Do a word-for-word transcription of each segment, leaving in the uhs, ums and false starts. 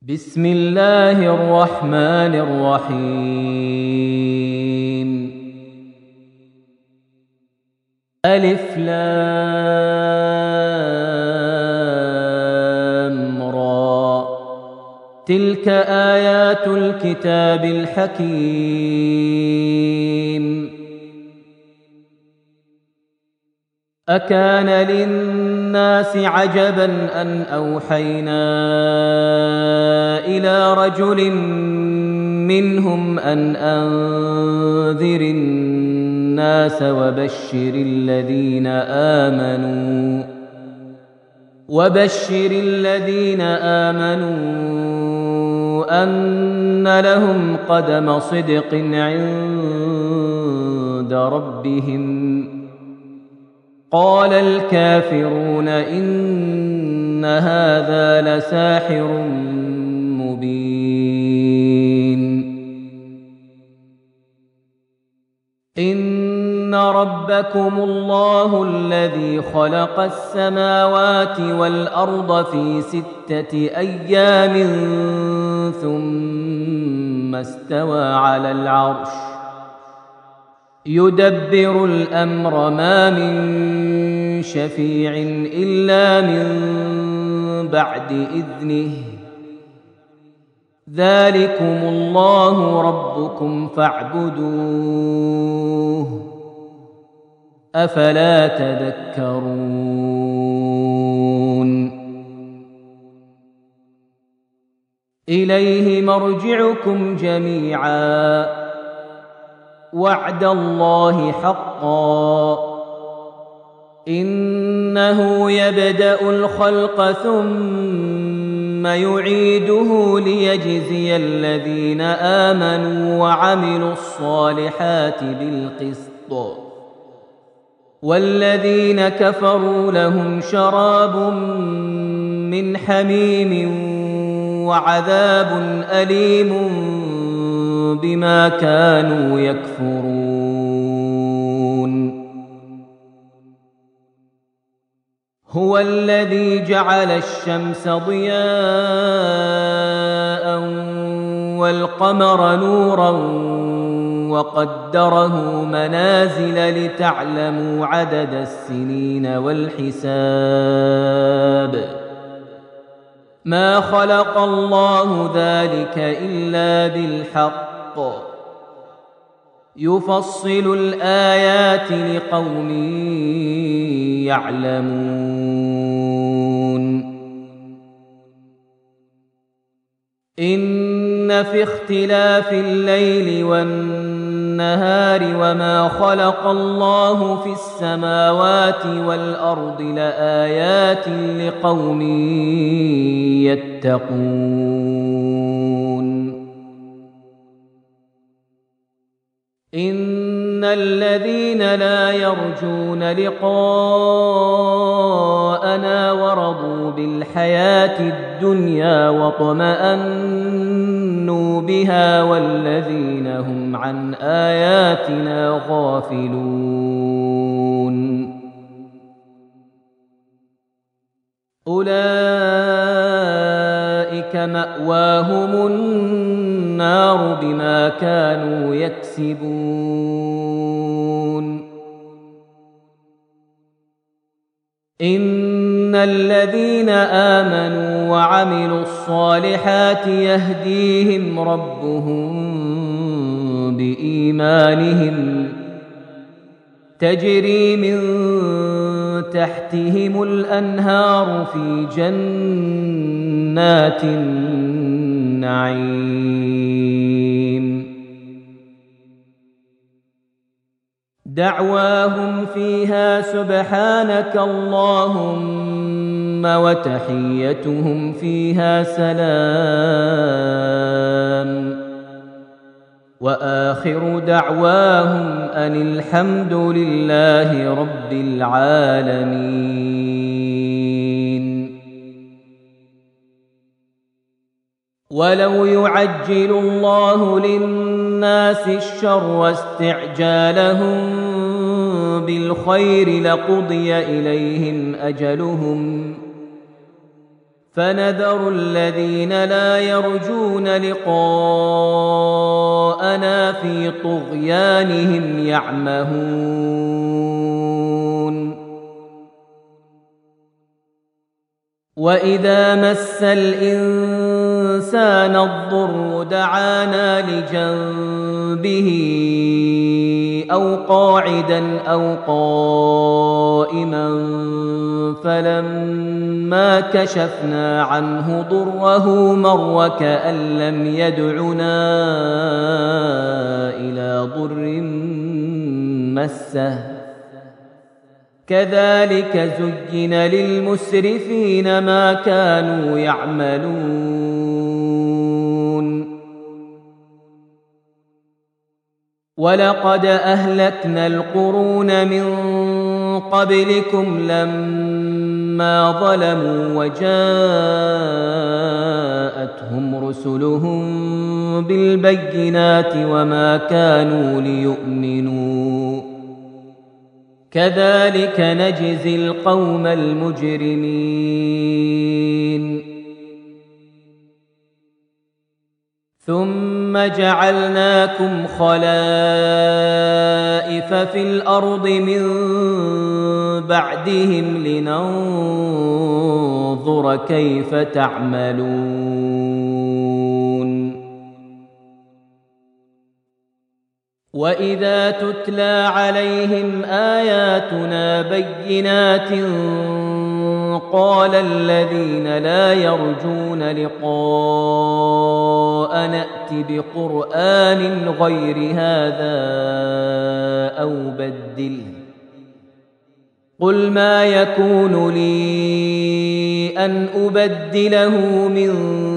بسم الله الرحمن الرحيم. ألف لام را، تلك آيات الكتاب الحكيم. أكان للناس عجبا أن أوحينا إلى رجل منهم أن أنذر الناس وبشر الذين آمنوا وبشر الذين آمنوا أن لهم قدم صدق عند ربهم. قال الكافرون إن هذا لساحر مبين. إن ربكم الله الذي خلق السماوات والأرض في ستة أيام ثم استوى على العرش يدبر الأمر، ما من شفيع إلا من بعد إذنه. ذلكم الله ربكم فاعبدوه، أفلا تذكرون. إليه مرجعكم جميعا، وعد الله حقا، إنه يبدأ الخلق ثم يعيده ليجزي الذين آمنوا وعملوا الصالحات بالقسط، والذين كفروا لهم شراب من حميم وعذاب أليم بما كانوا يكفرون. هو الذي جعل الشمس ضياء والقمر نورا وقدره منازل لتعلموا عدد السنين والحساب. ما خلق الله ذلك إلا بالحق، يفصل الآيات لقوم يعلمون. إن في اختلاف الليل والنهار وما خلق الله في السماوات والأرض لآيات لقوم يتقون. إن الذين لا يرجون لقاءنا ورضوا بالحياة الدنيا واطمأنوا بها والذين هم عن آياتنا غافلون أولئك مأواهم النار بما كانوا يكسبون. إن الذين آمنوا وعملوا الصالحات يهديهم ربهم بإيمانهم، تجري من تحتهم الأنهار في جنات النعيم. دعواهم فيها سبحانك اللهم وتحيتهم فيها سلام، وآخر دعواهم أن الحمد لله رب العالمين. ولو يعجل الله للناس الشر واستعجالهم بالخير لقضي إليهم أجلهم فنذر الذين لا يرجون لقاءنا في طغيانهم يعمهون وإذا مس الإنسان الضر دعانا لجنبه أو قاعدا أو قائما فلما كشفنا عنه ضره مر كأن لم يدعنا إلى ضر مسه كذلك زين للمسرفين ما كانوا يعملون ولقد أهلكنا القرون من قبلكم لما ظلموا وجاءتهم رسلهم بالبينات وما كانوا ليؤمنوا كذلك نجزي القوم المجرمين ثم جعلناكم خلائف في الأرض من بعدهم لننظر كيف تعملون وإذا تتلى عليهم آياتنا بينات قال الذين لا يرجون لقاء نأت بقرآن غير هذا أو بدله قل ما يكون لي أن أبدله من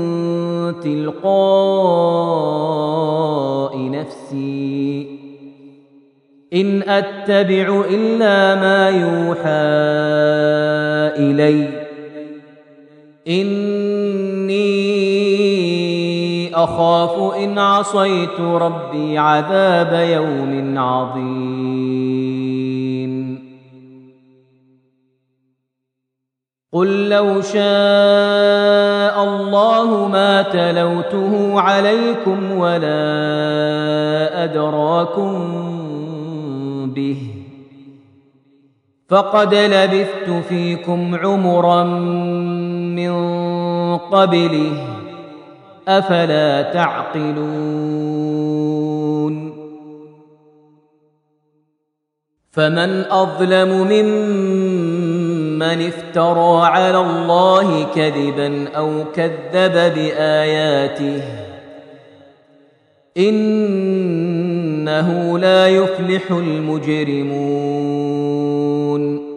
تلقاء نفسي إن أتبع إلا ما يوحى إلي إني أخاف إن عصيت ربي عذاب يوم عظيم قل لو شاء الله ما تلوته عليكم ولا أدراكم به فقد لبثت فيكم عمرا من قبله أفلا تعقلون فمن أظلم ممن افترى على الله كذبا أو كذب بآياته إنه لا يفلح المجرمون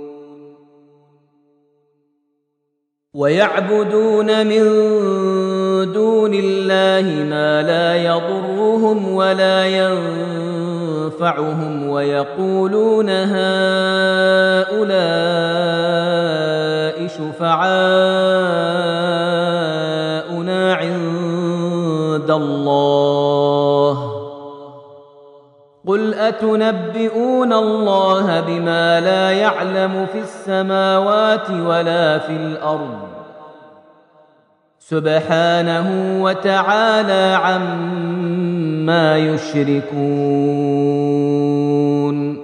ويعبدون من دون الله ما لا يضرهم ولا ينفعهم ويقولون هؤلاء شفعاؤنا عند الله قل أتنبئون الله بما لا يعلم في السماوات ولا في الأرض سبحانه وتعالى عما يشركون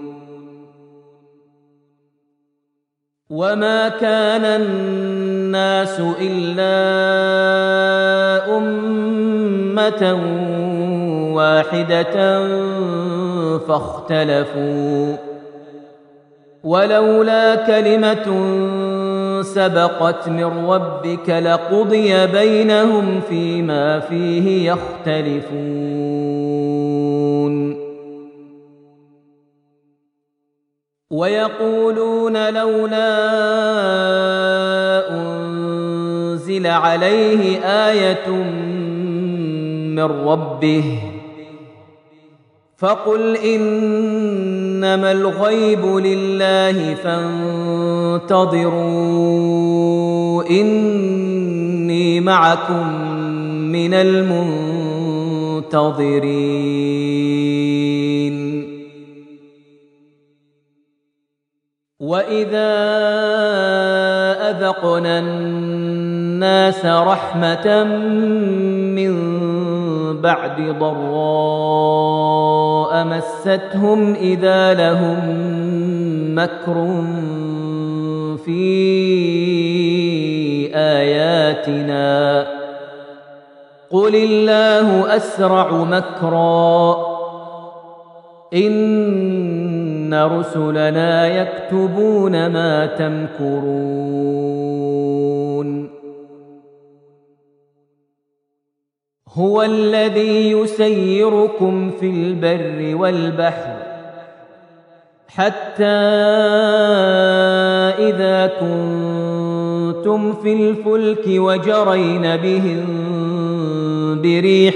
وما كان الناس إلا أمة واحدة فاختلفوا ولولا كلمة سبقت من ربك لقضي بينهم فيما فيه يختلفون ويقولون لولا أنزل عليه آية من ربه فقل إنما الغيب لله فانتظروا إني معكم من المنتظرين وإذا أذقنا الناس رحمة من بعد ضراء مستهم إذا لهم مكر في آياتنا قل الله أسرع مكرا إن رسلنا يكتبون ما تمكرون هو الذي يسيركم في البر والبحر حتى إذا كنتم في الفلك وجرين بهم بريح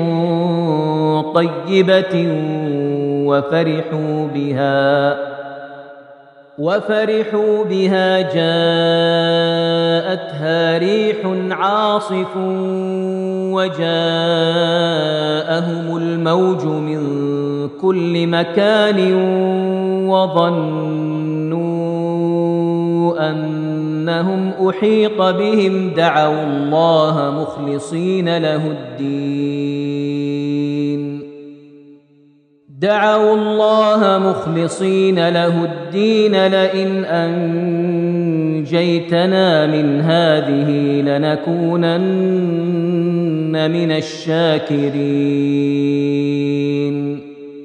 طيبة وفرحوا بها وفرحوا بها جاءتها ريح عاصف وجاءهم الموج من كل مكان وظنوا أنهم أحيط بهم دعوا الله مخلصين له الدين دعوا الله مخلصين له الدين لئن أنجيتنا من هذه لنكونن من الشاكرين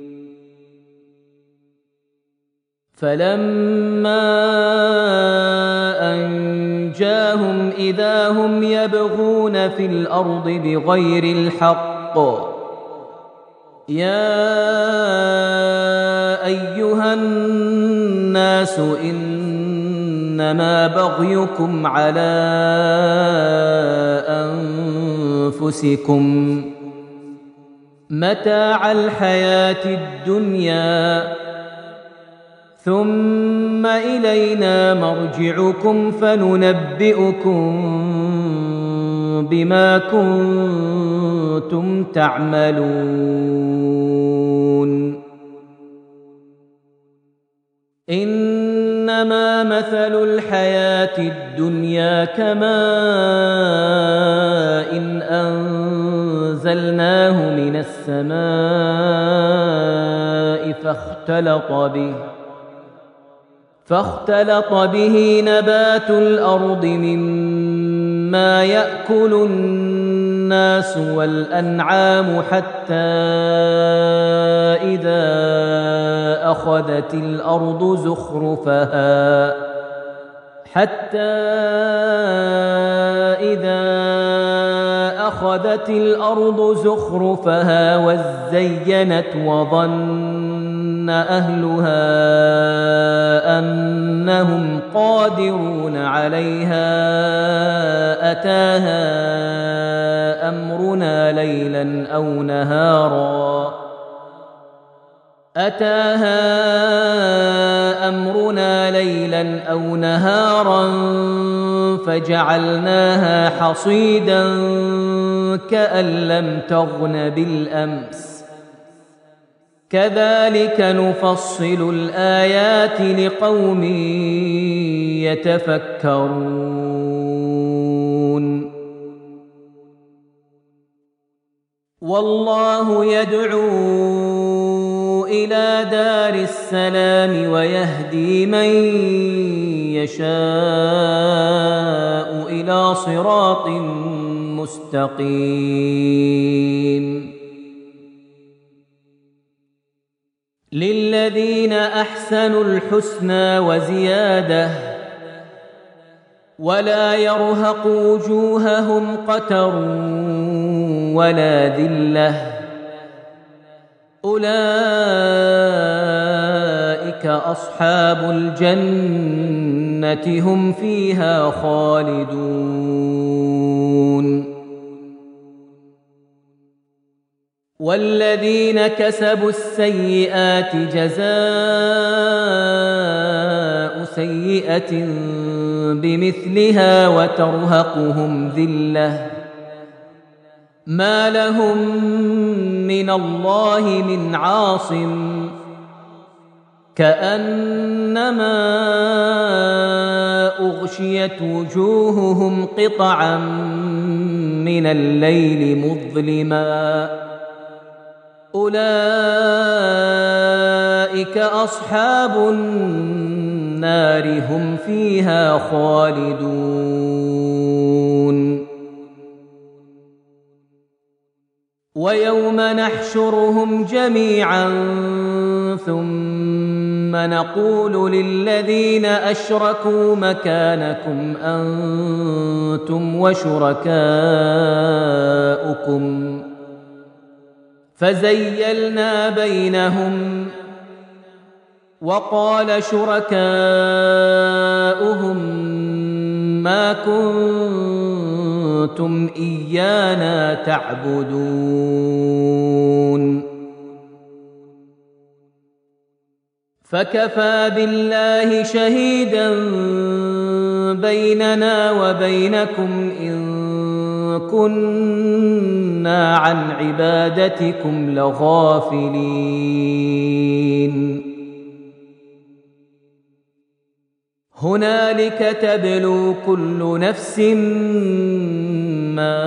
فلما أنجاهم إذا هم يبغون في الأرض بغير الحق يا أيها الناس إنما بغيكم على أنفسكم متاع الحياة الدنيا ثم إلينا مرجعكم فننبئكم بما كنتم تعملون إنما مثل الحياة الدنيا كماء إن أنزلناه من السماء فاختلط به فاختلط به نبات الأرض مما يأكل الناس والأنعام حتى إذا أخذت الأرض زخرفها حتى إذا أخذت الأرض زخرفها وزينت وظن أهلها أنهم قادرون عليها أتاها أمرنا ليلا أو نهارا أتاها أمرنا ليلا أو نهارا فجعلناها حصيدا كأن لم تغن بالأمس كذلك نفصل الآيات لقوم يتفكرون والله يدعو إلى دار السلام ويهدي من يشاء إلى صراط مستقيم للذين أحسنوا الحسنى وزيادة ولا يرهق وجوههم قتر ولا ذلة أولئك أصحاب الجنة هم فيها خالدون والذين كسبوا السيئات جزاء سيئة بمثلها وترهقهم ذلة ما لهم من الله من عاصم كأنما أغشيت وجوههم قطعا من الليل مظلما أولئك أصحاب النار هم فيها خالدون ويوم نحشرهم جميعا ثم نقول للذين أشركوا مكانكم أنتم وشركاؤكم فزيلنا بينهم وقال شركاؤهم ما كنتم إيانا تعبدون فكفى بالله شهيدا بيننا وبينكم إن كنا عن عبادتكم لغافلين هنالك تبلو كل نفس ما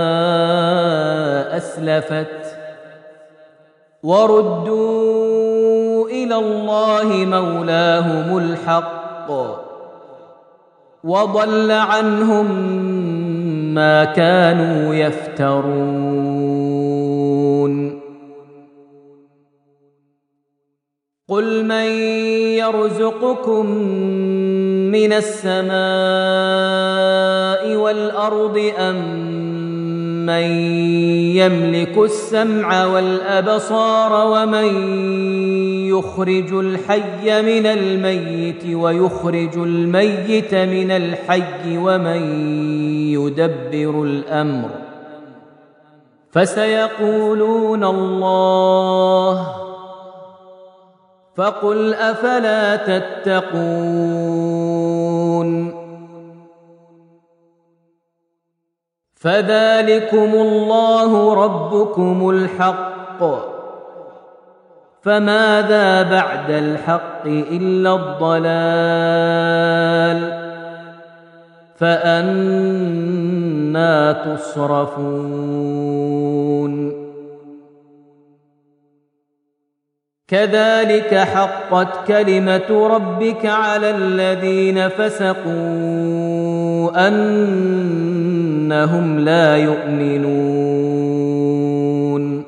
أسلفت وردوا إلى الله مولاهم الحق وضل عنهم ما كانوا يفترون قل من يرزقكم من السماء والأرض أم من يملك السمع والأبصار ومن يخرج الحي من الميت ويخرج الميت من الحي ومن يدبر الأمر فسيقولون الله فقل أفلا تتقون فذلكم الله ربكم الحق فماذا بعد الحق إلا الضلال فأنى تصرفون كذلك حقت كلمة ربك على الذين فسقوا أنهم لا يؤمنون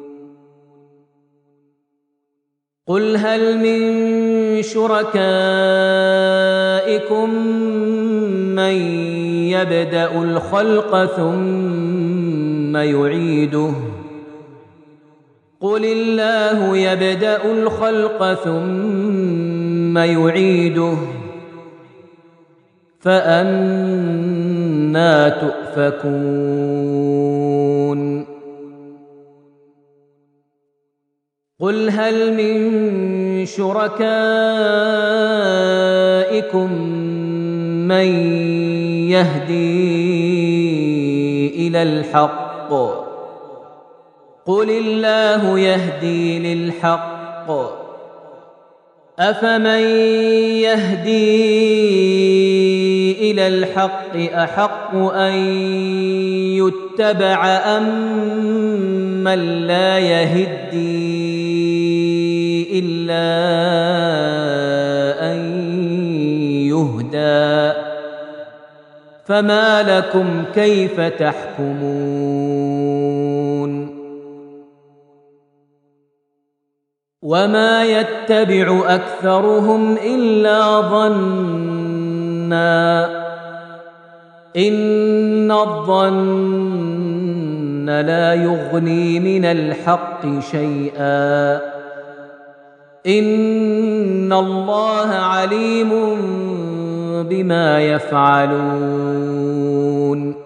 قل هل من شركائكم من يبدأ الخلق ثم يعيده قل الله يبدأ الخلق ثم يعيده فأنى تؤفكون قل هل من شركائكم من يهدي إلى الحق قل الله يهدي للحق أفمن يهدي إلى الحق أحق أن يتبع أم من لا يهدي إلا أن يهدى فما لكم كيف تحكمون وما يتبع أكثرهم إلا ظنّا إن الظن لا يغني من الحق شيئا إن الله عليم بما يفعلون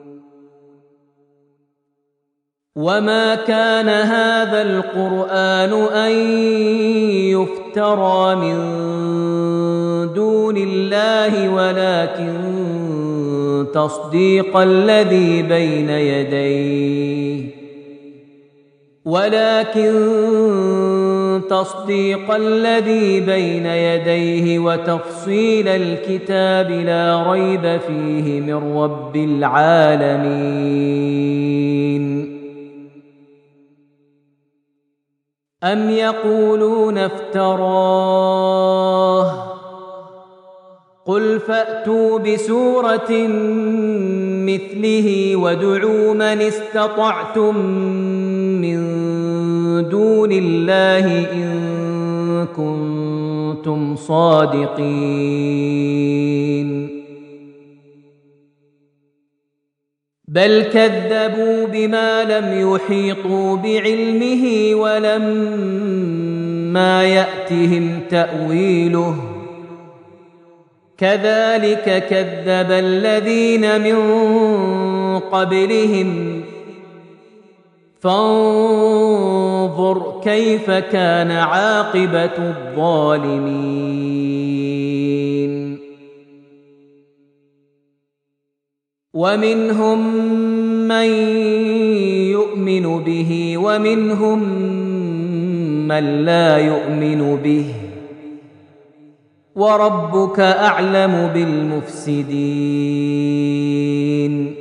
وما كان هذا القرآن أن يفترى من دون الله ولكن تصديق الذي بين يديه ولكن تصديق الذي بين يديه وتفصيل الكتاب لا ريب فيه من رب العالمين. أم يقولون افتراه قل فأتوا بسورة مثله وادعوا من استطعتم من دون الله إن كنتم صادقين. بل كذبوا بما لم يحيطوا بعلمه ولما يأتهم تأويله كذلك كذب الذين من قبلهم فانظر كيف كان عاقبة الظالمين. ومنهم من يؤمن به ومنهم من لا يؤمن به وربك أعلم بالمفسدين.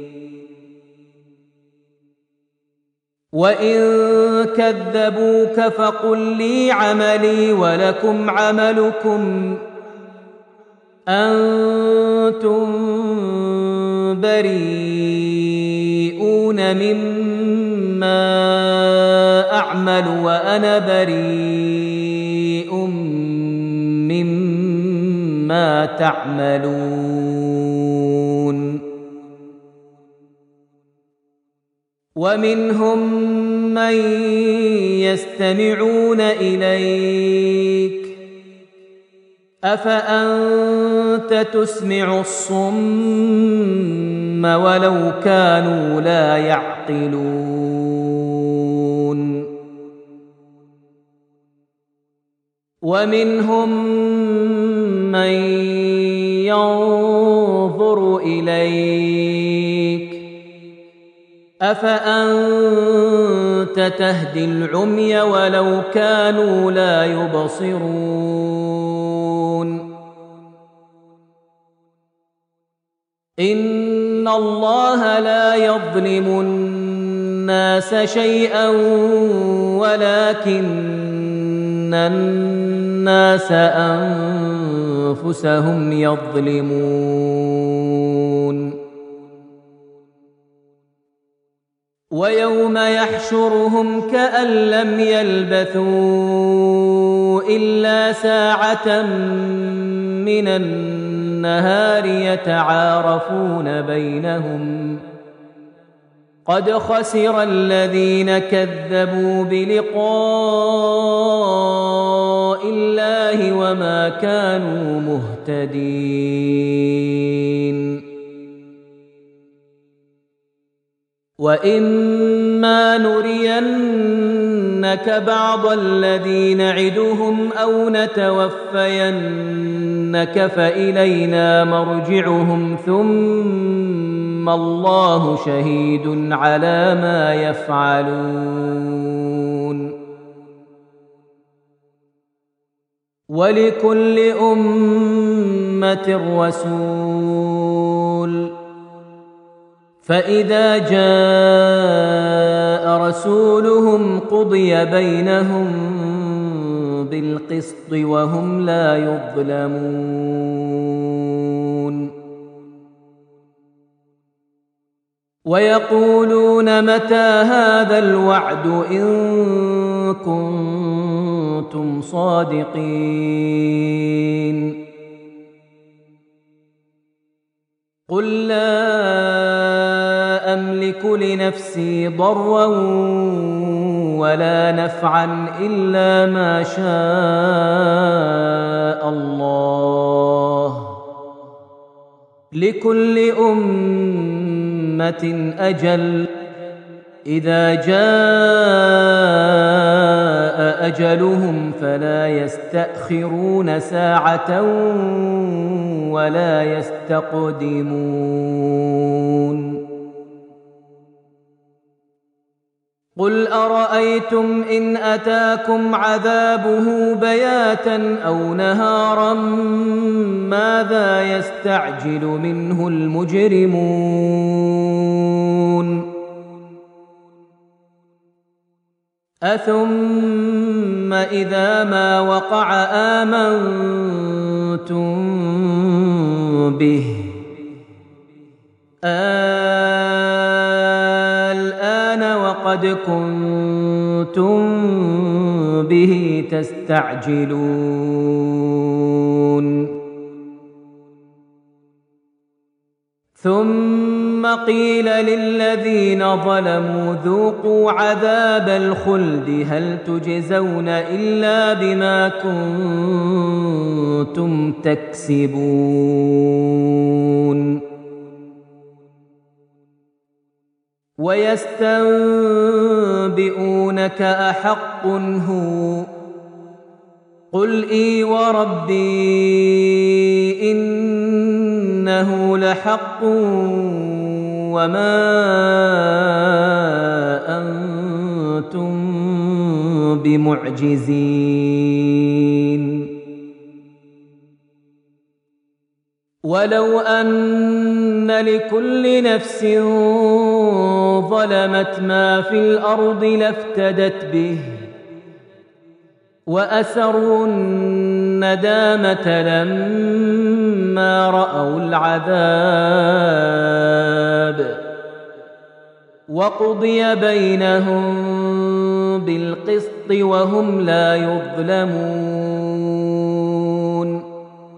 وإن كذبوك فقل لي عملي ولكم عملكم أنتم بريئون مما أعمل وأنا بريء مما تعملون. ومنهم من يستمعون إليك أفأنت تسمع الصم ولو كانوا لا يعقلون. ومنهم من ينظر إليك أفأنت تهدي العمي ولو كانوا لا يبصرون. إن الله لا يظلم الناس شيئا ولكن الناس أنفسهم يظلمون. ويوم يحشرهم كأن لم يلبثوا إلا ساعة من النهار يتعارفون بينهم قد خسر الذين كذبوا بلقاء الله وما كانوا مهتدين. وإما نرينك بعض الذي نعدهم أو نتوفينك فإلينا مرجعهم ثم الله شهيد على ما يفعلون. ولكل أمة رسول فإذا جاء رسولهم قضي بينهم بالقسط وهم لا يظلمون. ويقولون متى هذا الوعد إن كنتم صادقين. قل لا أملك لنفسي ضرا ولا نفعا إلا ما شاء الله لكل أمة أجل إذا جاء أجلهم فلا يستأخرون ساعة ولا يستقدمون. قل أرأيتم إن أتاكم عذابه بياتا أو نهارا ماذا يستعجل منه المجرمون أثم إذا ما وقع آمنتم به الآن وقد كنتم به تستعجلون ثم قيل للذين ظلموا ذوقوا عذاب الخلد هل تجزون إلا بما كنتم تكسبون ويستنبئونك أحق هو قل إي وربي إنه لحق وما أنتم بمعجزين ولو أن لكل نفس ظلمت ما في الأرض لافتدت به وأسروا الندامة لما رأوا العذاب وقضي بينهم بالقسط وهم لا يظلمون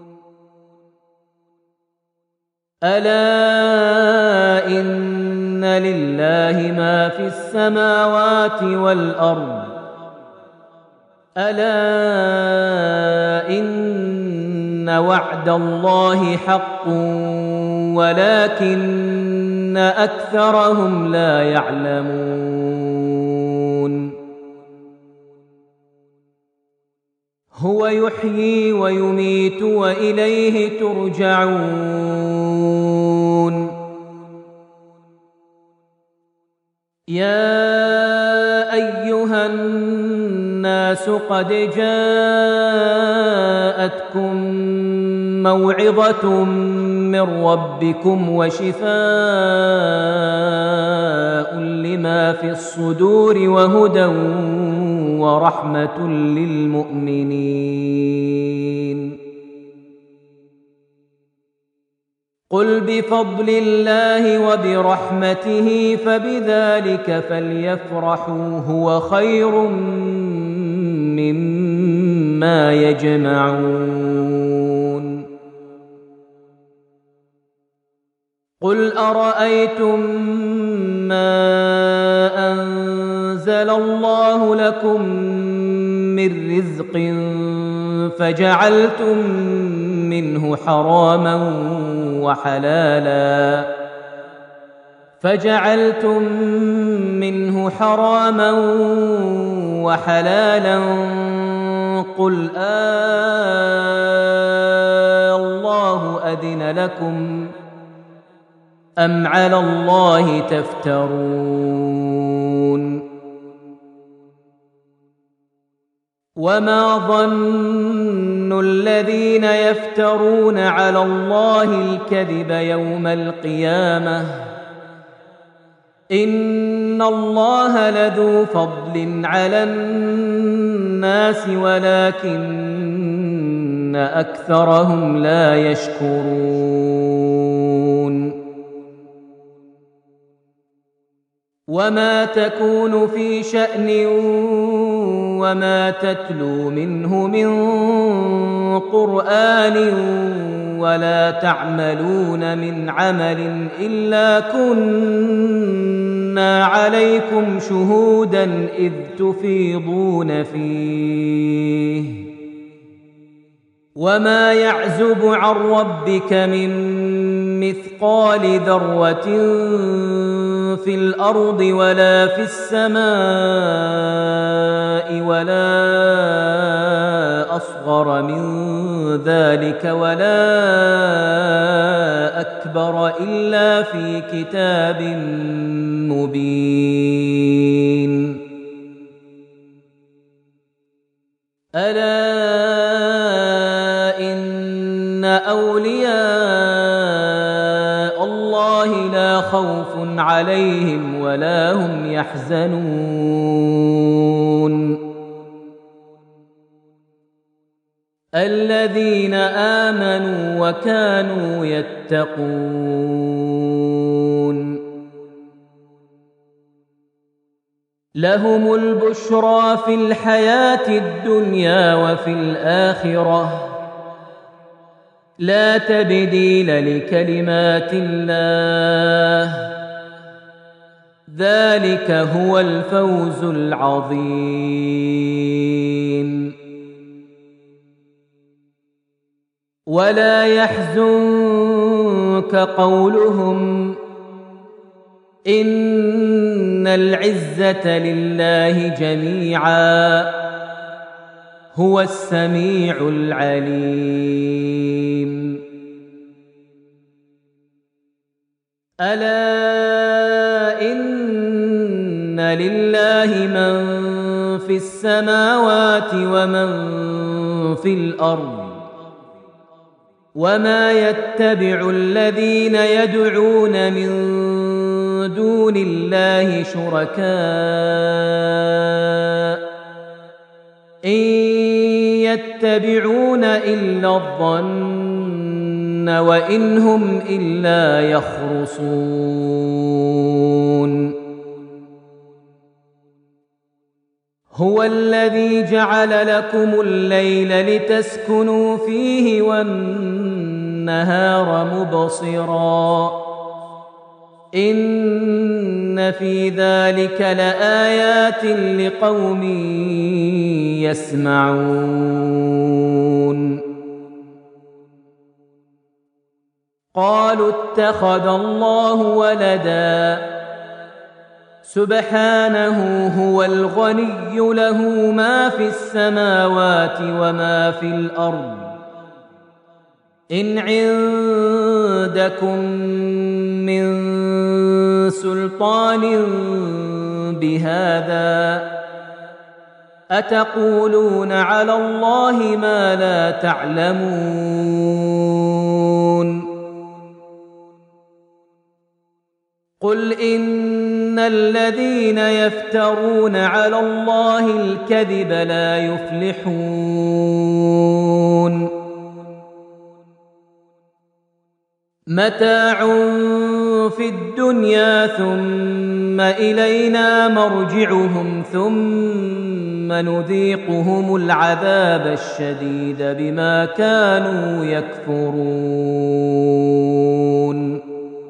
ألا إن لله ما في السماوات والأرض ألا إن وعد الله حق ولكن أكثرهم لا يعلمون هو يحيي ويميت وإليه ترجعون يا أيها الناس قد جاءتكم موعظة من ربكم وشفاء لما في الصدور وهدى ورحمة للمؤمنين قل بفضل الله وبرحمته فبذلك فليفرحوا هو خير مما يجمعون قل أرأيتم ما أنزل الله لكم من رزق فجعلتم منه حراما وحلالا فجعلتم منه حراما وحلالا قل آه الله أذن لكم أم على الله تفترون وما ظن الذين يفترون على الله الكذب يوم القيامة إن الله لذو فضل على الناس ولكن أكثرهم لا يشكرون وما تكون في شأن وما تتلو منه من قرآن ولا تعملون من عمل إلا كنا عليكم شهودا إذ تفيضون فيه وما يعزب عن ربك من مثقال ذرة في الأرض ولا في السماء ولا أصغر من ذلك ولا أكبر إلا في كتاب مبين ألا إن أولياء الله لا خوف عليهم ولا هم يحزنون الذين آمنوا وكانوا يتقون لهم البشرى في الحياة الدنيا وفي الآخرة لا تبديل لكلمات الله ذلك هو الفوز العظيم ولا يحزنك قولهم إن العزة لله جميعا هو السميع العليم ألا إن لله من في السماوات ومن في الأرض وما يتبع الذين يدعون من دون الله شركاء إن يتبعون إلا الظن وإن هم إلا يخرصون هو الذي جعل لكم الليل لتسكنوا فيه والنهار مبصرا إن في ذلك لآيات لقوم يسمعون قالوا اتخذ الله ولدا سبحانه هو الغني له ما في السماوات وما في الأرض إن عندكم من سلطان بهذا أتقولون على الله ما لا تعلمون قل إن الذين يفترون على الله الكذب لا يفلحون متاع في الدنيا ثم إلينا مرجعهم ثم نذيقهم العذاب الشديد بما كانوا يكفرون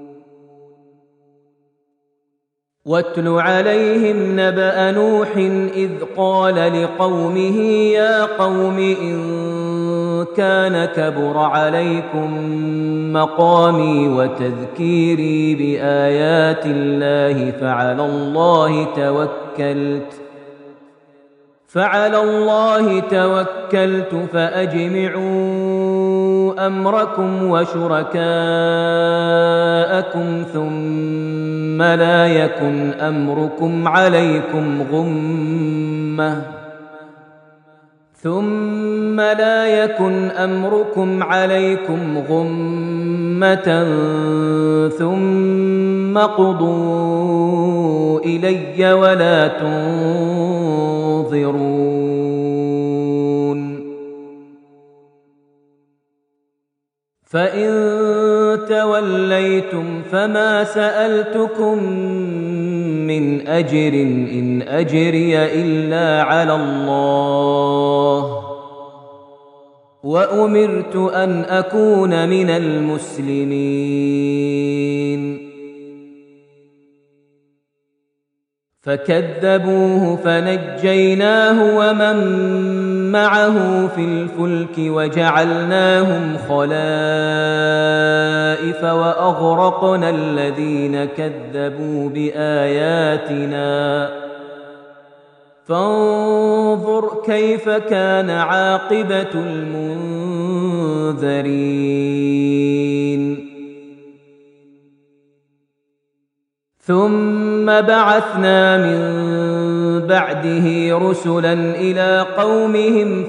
واتل عليهم نبأ نوح إذ قال لقومه يا قوم إن كان كبر عليكم مقامي وتذكيري بآيات الله فعلى الله توكلت فعلى الله توكلت فأجمعوا أمركم وشركاءكم ثم لا يكن أمركم عليكم غمة ثم لا يكن أمركم عليكم غمة ثم قضوا إلي ولا تنظرون فإن توليتم فما سألتكم من أجر إن أجري إلا على الله وأمرت أن أكون من المسلمين فكذبوه فنجيناه ومن معه في الفلك وجعلناهم خلائف وأغرقنا الذين كذبوا بآياتنا فانظر كيف كان عاقبة المنذرين ثم بعثنا من بعده رسلا إلى قومهم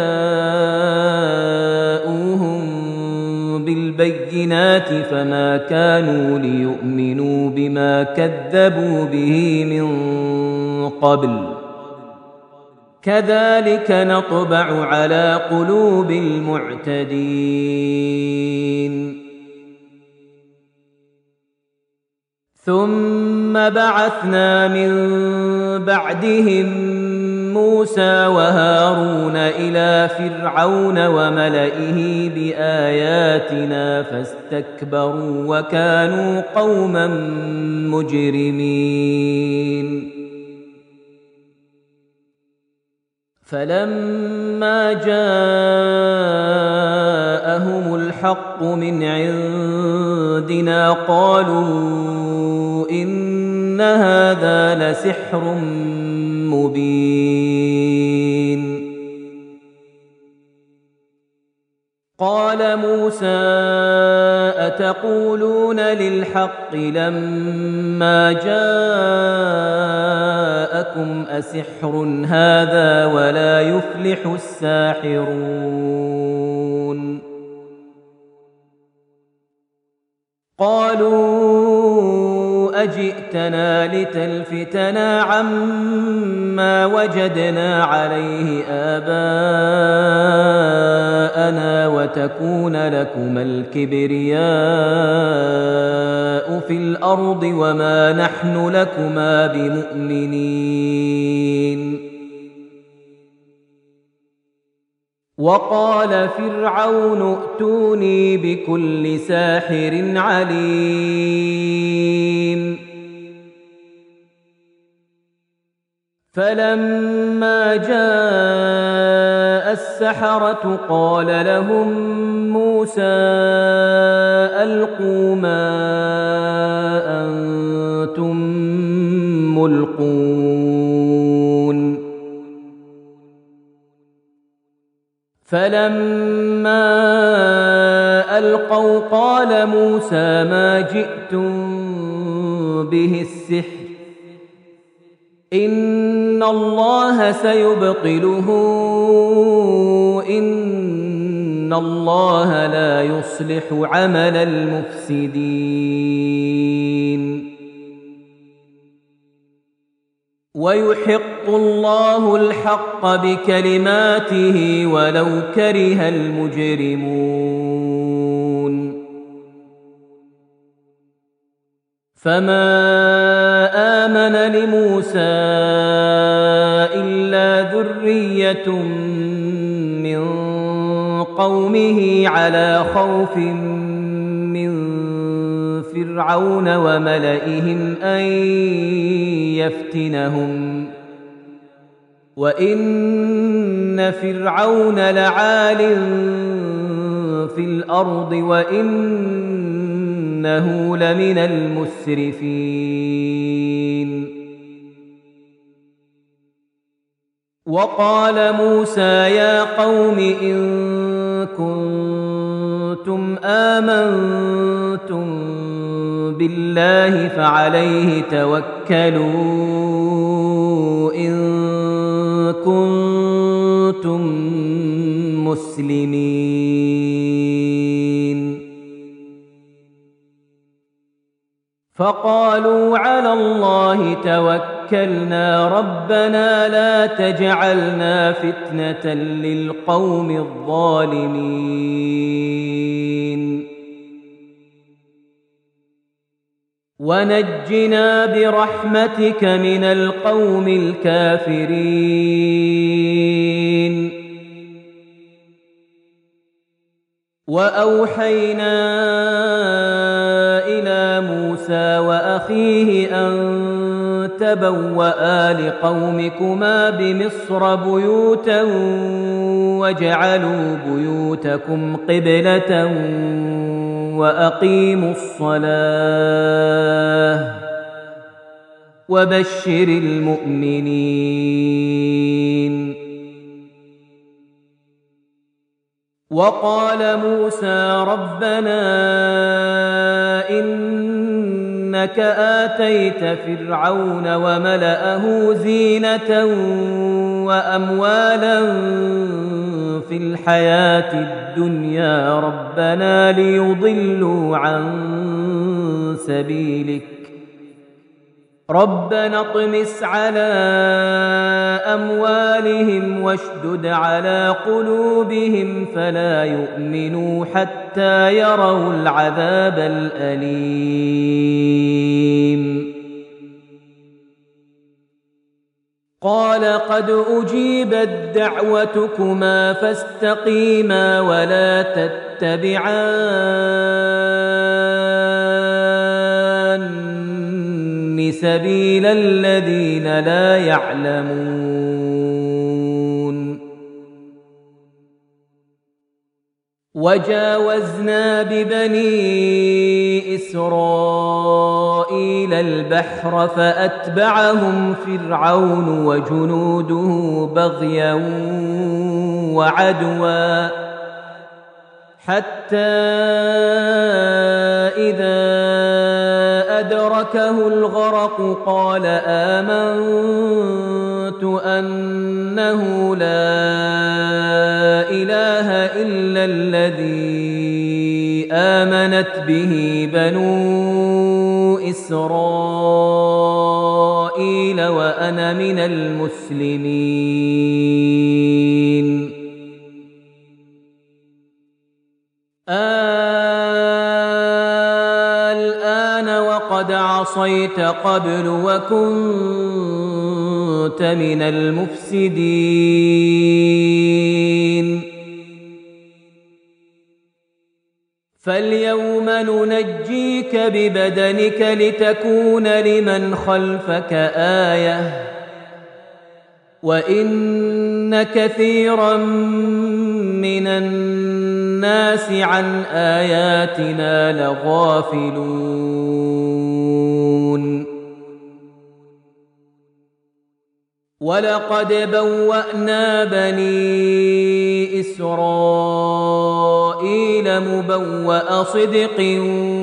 فجاءوهم بالبينات فما كانوا ليؤمنوا بما كذبوا به من قبل كذلك نطبع على قلوب المعتدين ثم بعثنا من بعدهم موسى وهارون إلى فرعون وملئه بآياتنا فاستكبروا وكانوا قوما مجرمين فلما جاءهم الحق من عندنا قالوا إن هذا لسحر مبين قال موسى أتقولون للحق لما جاءكم أسحر هذا ولا يفلح الساحرون قالوا أجئتنا لتلفتنا عما وجدنا عليه آباءنا وتكون لكما الكبرياء في الأرض وما نحن لكما بمؤمنين وقال فرعون ائتوني بكل ساحر عليم فلما جاء السحرة قال لهم موسى ألقوا ما أنتم ملقون فلما ألقوا قال موسى ما جئتم به السحر إن الله سيبطله إن الله لا يصلح عمل المفسدين ويحق الله الحق بكلماته ولو كره المجرمون فما آمن لموسى إلا ذرية من قومه على خوف من فرعون وملئهم أن يفتنهم وإن فرعون لعال في الأرض وإنه لمن المسرفين وقال موسى يا قوم إن كنتم آمنتم بالله فعليه توكلوا إن كنتم مسلمين فقالوا على الله توكلنا ربنا لا تجعلنا فتنة للقوم الظالمين ونجنا برحمتك من القوم الكافرين وأوحينا إلى موسى وأخيه أن تبوأ لقومكما بمصر بيوتا واجعلوا بيوتكم قبلة وأقيموا الصلاة وبشر المؤمنين وقال موسى ربنا إنك إنك آتيت فرعون وملأه زينة وأموالا في الحياة الدنيا ربنا ليضلوا عن سبيلك ربنا اطمس على أموالهم واشدد على قلوبهم فلا يؤمنوا حتى يروا العذاب الأليم قال قد أجيبت دعوتكما فاستقيما ولا تتبعان سبيل الذين لا يعلمون وجاوزنا ببني إسرائيل البحر فأتبعهم فرعون وجنوده بغيا وعدوا حتى إذا أدركه الغرق قال آمنت أنه لا إله إلا الذي آمنت به بنو إسرائيل وأنا من المسلمين الآن وقد عصيت قبل وكنت من المفسدين فاليوم ننجيك ببدنك لتكون لمن خلفك آية وإن كثيرا من الناس عن آياتنا لغافلون ولقد بوأنا بني إسرائيل مبوأ صدق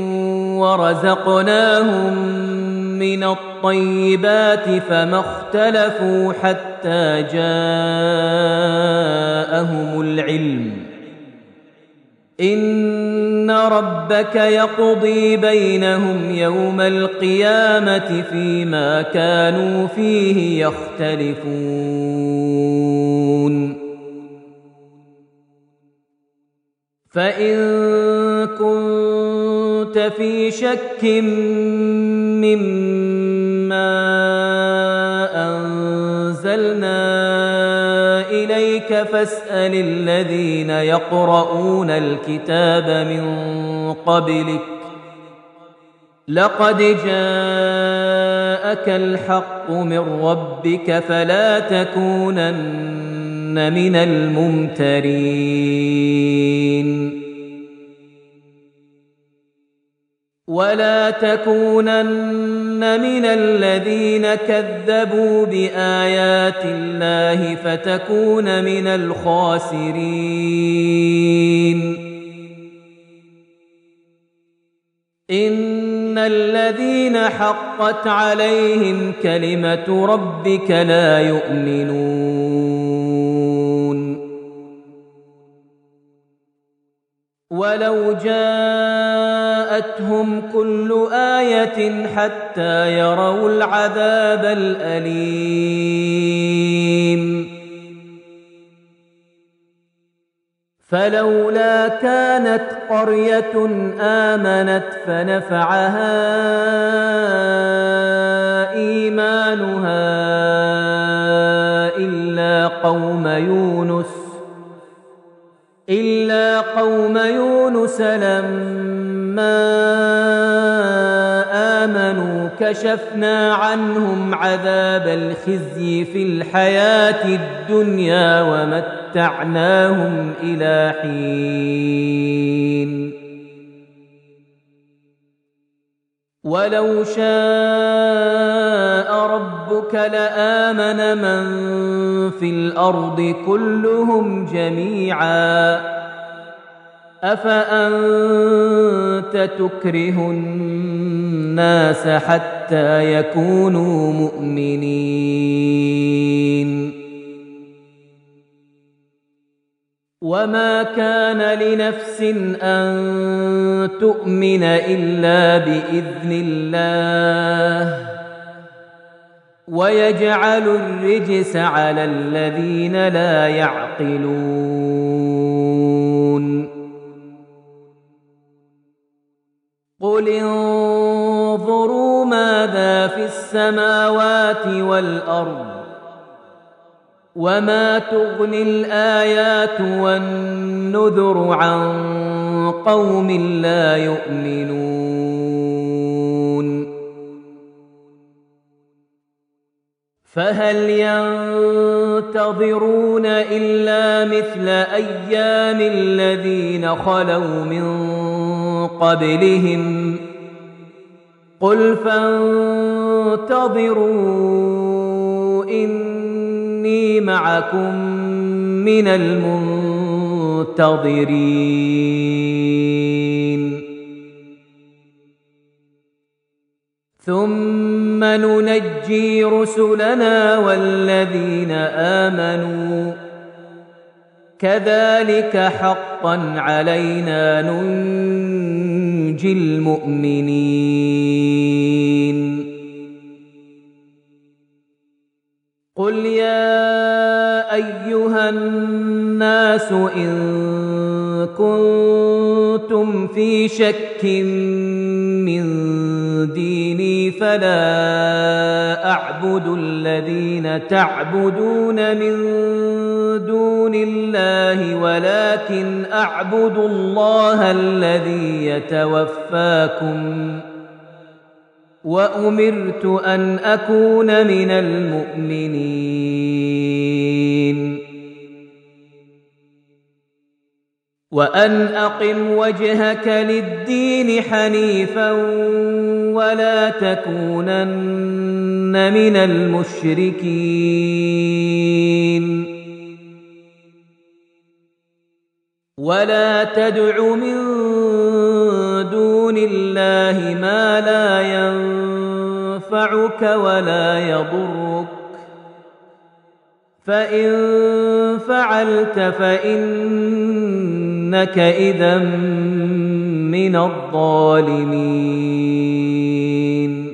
ورزقناهم من الطيبات فما اختلفوا حتى جاءهم العلم إن ربك يقضي بينهم يوم القيامة فيما كانوا فيه يختلفون فإن كنت في شك مما أنزلنا إليك فاسأل الذين يقرؤون الكتاب من قبلك لقد جاءك الحق من ربك فلا تكونن من الممترين ولا تكونن من الذين كذبوا بآيات الله فتكون من الخاسرين إن الذين حقت عليهم كلمة ربك لا يؤمنون ولو جاءتهم كل آية حتى يروا العذاب الأليم فلولا كانت قرية آمنت فنفعها إيمانها إلا قوم يونس إلا قوم يونس لما آمنوا كشفنا عنهم عذاب الخزي في الحياة الدنيا ومتعناهم إلى حين ولو شاء ربك لآمن من في الأرض كلهم جميعا أفأنت تكره الناس حتى يكونوا مؤمنين وما كان لنفس أن تؤمن إلا بإذن الله ويجعل الرجس على الذين لا يعقلون قل انظروا ماذا في السماوات والأرض وما تغني الآيات والنذر عن قوم لا يؤمنون فهل ينتظرون إلا مثل أيام الذين خلوا من قبلهم قل فانتظروا إني معكم من المنتظرين ثم ننجي رسلنا والذين آمنوا كذلك حقا علينا ننجي المؤمنين قل يا أيها الناس إن كنتم في شك من ديني فلا أعبد الذين تعبدون من دون الله ولكن أعبد الله الذي يتوفاكم وأمرت أن أكون من المؤمنين وأن أقم وجهك للدين حنيفا ولا تكونن من المشركين ولا تدع من دون الله ما لا ينفعك ولا يضرك فإن فعلت فإنك إذا من الظالمين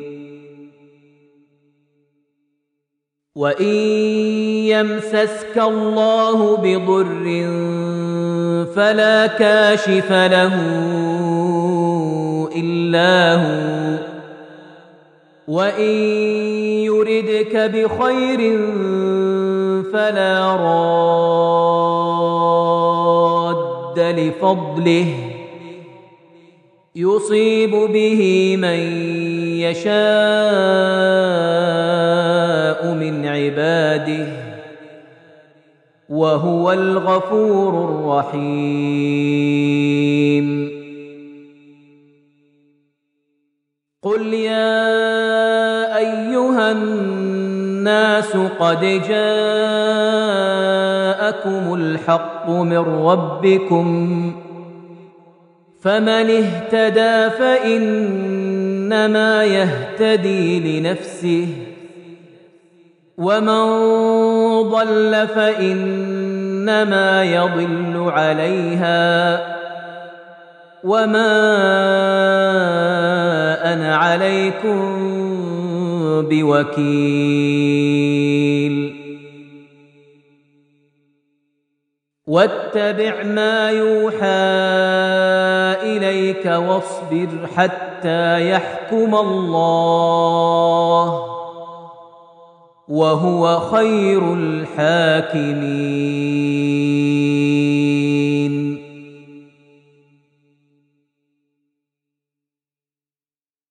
وإن يمسسك الله بضر فلا كاشف له إلا هو وإن يردك بخير فلا راد لفضله يصيب به من يشاء من عباده وهو الغفور الرحيم قل يا أيها الناس قد جاءكم الحق من ربكم فمن اهتدى فإنما يهتدي لنفسه ومن ضل فإنما يضل عليها وما أنا عليكم بوكيل واتبع ما يوحى إليك واصبر حتى يحكم الله وهو خير الحاكمين